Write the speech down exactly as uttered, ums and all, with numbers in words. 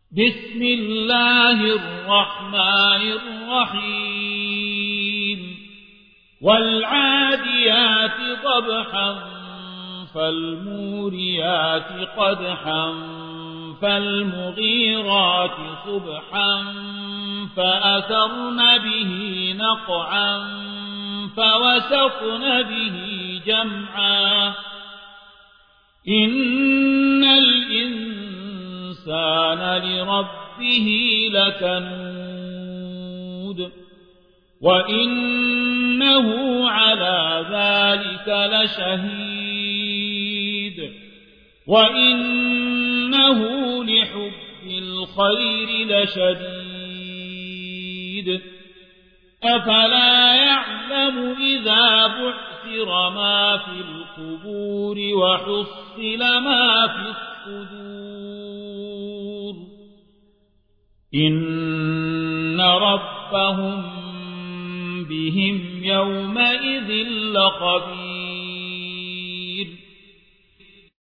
بسم الله الرحمن الرحيم والعاديات ضبحا فالموريات قدحا فالمغيرات صبحا فأثرن به نقعا فوسطن به جمعا إن الإنسان لربه لكنود وإنه على ذلك لشهيد وإنه لحب الخير لشديد أفلا يعلم إذا بعثر ما في القبور وحصل ما في الصدور إن ربهم بهم يومئذ لخبير